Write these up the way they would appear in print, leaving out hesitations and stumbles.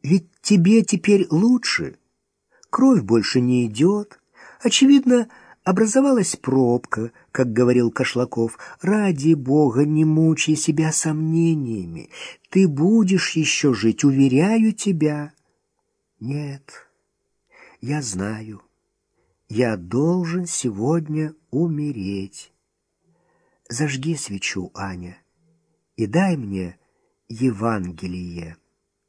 Ведь тебе теперь лучше. Кровь больше не идет. Очевидно, образовалась пробка, как говорил Кошлаков. Ради Бога, не мучай себя сомнениями. Ты будешь еще жить, уверяю тебя. Нет, я знаю. Я должен сегодня умереть. Зажги свечу, Аня, и дай мне Евангелие.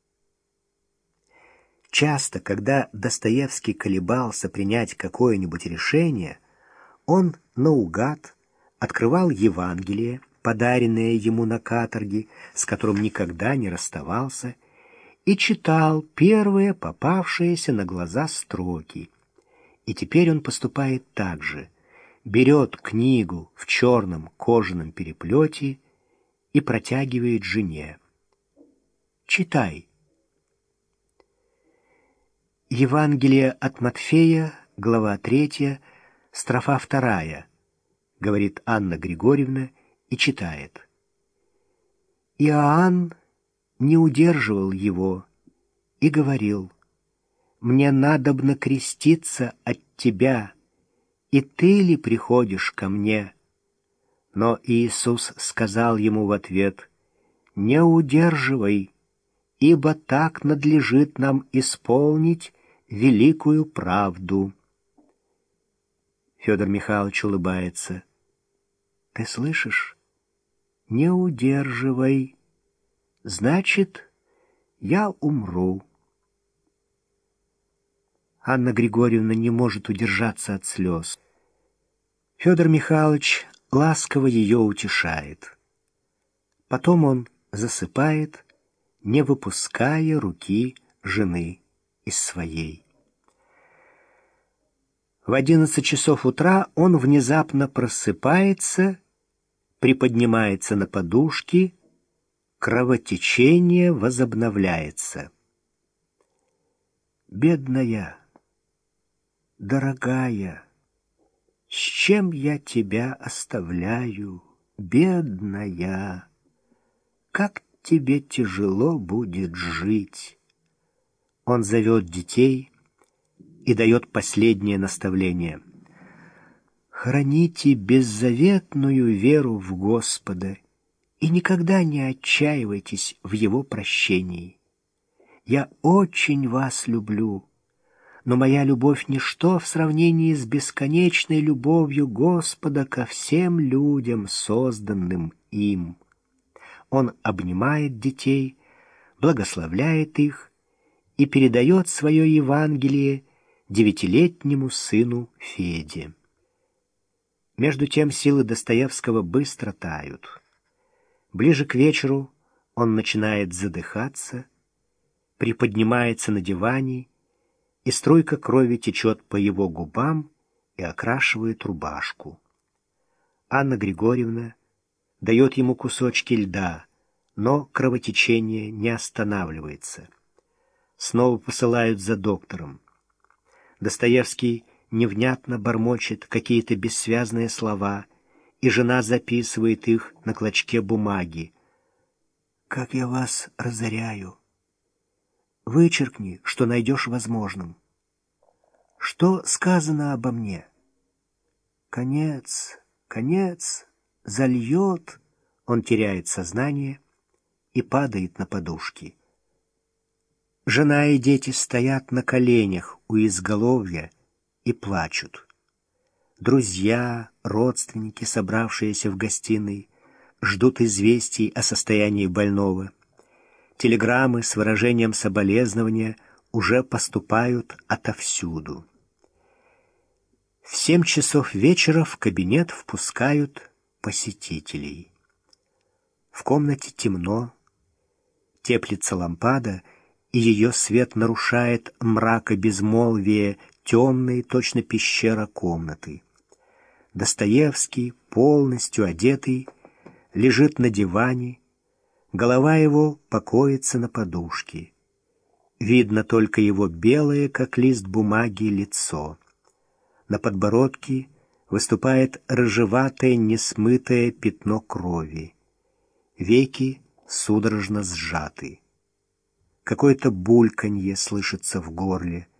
Часто, когда Достоевский колебался принять какое-нибудь решение, он наугад открывал Евангелие, подаренное ему на каторге, с которым никогда не расставался, и читал первые попавшиеся на глаза строки. И теперь он поступает так же, берет книгу в черном кожаном переплете и протягивает жене. «Читай». Евангелие от Матфея, глава 3, строфа 2, говорит Анна Григорьевна и читает. Иоанн не удерживал его и говорил: «Мне надобно креститься от тебя, и ты ли приходишь ко мне?» Но Иисус сказал ему в ответ: «Не удерживай, ибо так надлежит нам исполнить великую правду». Федор Михайлович улыбается. «Ты слышишь? Не удерживай. Значит, я умру». Анна Григорьевна не может удержаться от слез. Федор Михайлович ласково ее утешает. Потом он засыпает, не выпуская руки жены из своей. В 11 часов утра он внезапно просыпается, приподнимается на подушки, кровотечение возобновляется. «Бедная, дорогая, с чем я тебя оставляю, бедная? Как тебе тяжело будет жить». Он зовет детей и дает последнее наставление. «Храните беззаветную веру в Господа и никогда не отчаивайтесь в Его прощении. Я очень вас люблю, но моя любовь — ничто в сравнении с бесконечной любовью Господа ко всем людям, созданным им». Он обнимает детей, благословляет их и передает свое Евангелие 9-летнему сыну Феде. Между тем силы Достоевского быстро тают. Ближе к вечеру он начинает задыхаться, приподнимается на диване, и струйка крови течет по его губам и окрашивает рубашку. Анна Григорьевна дает ему кусочки льда, но кровотечение не останавливается. Снова посылают за доктором. Достоевский невнятно бормочет какие-то бессвязные слова, и жена записывает их на клочке бумаги. «Как я вас разоряю! Вычеркни, что найдешь возможным. Что сказано обо мне? Конец, конец, зальет». Он теряет сознание и падает на подушки. Жена и дети стоят на коленях у изголовья и плачут. Друзья, родственники, собравшиеся в гостиной, ждут известий о состоянии больного. Телеграммы с выражением соболезнования уже поступают отовсюду. В 7 часов вечера в кабинет впускают посетителей. В комнате темно, теплится лампада, и ее свет нарушает мракобезмолвие темной, точно пещера комнаты. Достоевский, полностью одетый, лежит на диване, голова его покоится на подушке. Видно только его белое, как лист бумаги, лицо. На подбородке выступает рыжеватое, несмытое пятно крови. Веки судорожно сжаты. какое-то бульканье слышится в горле.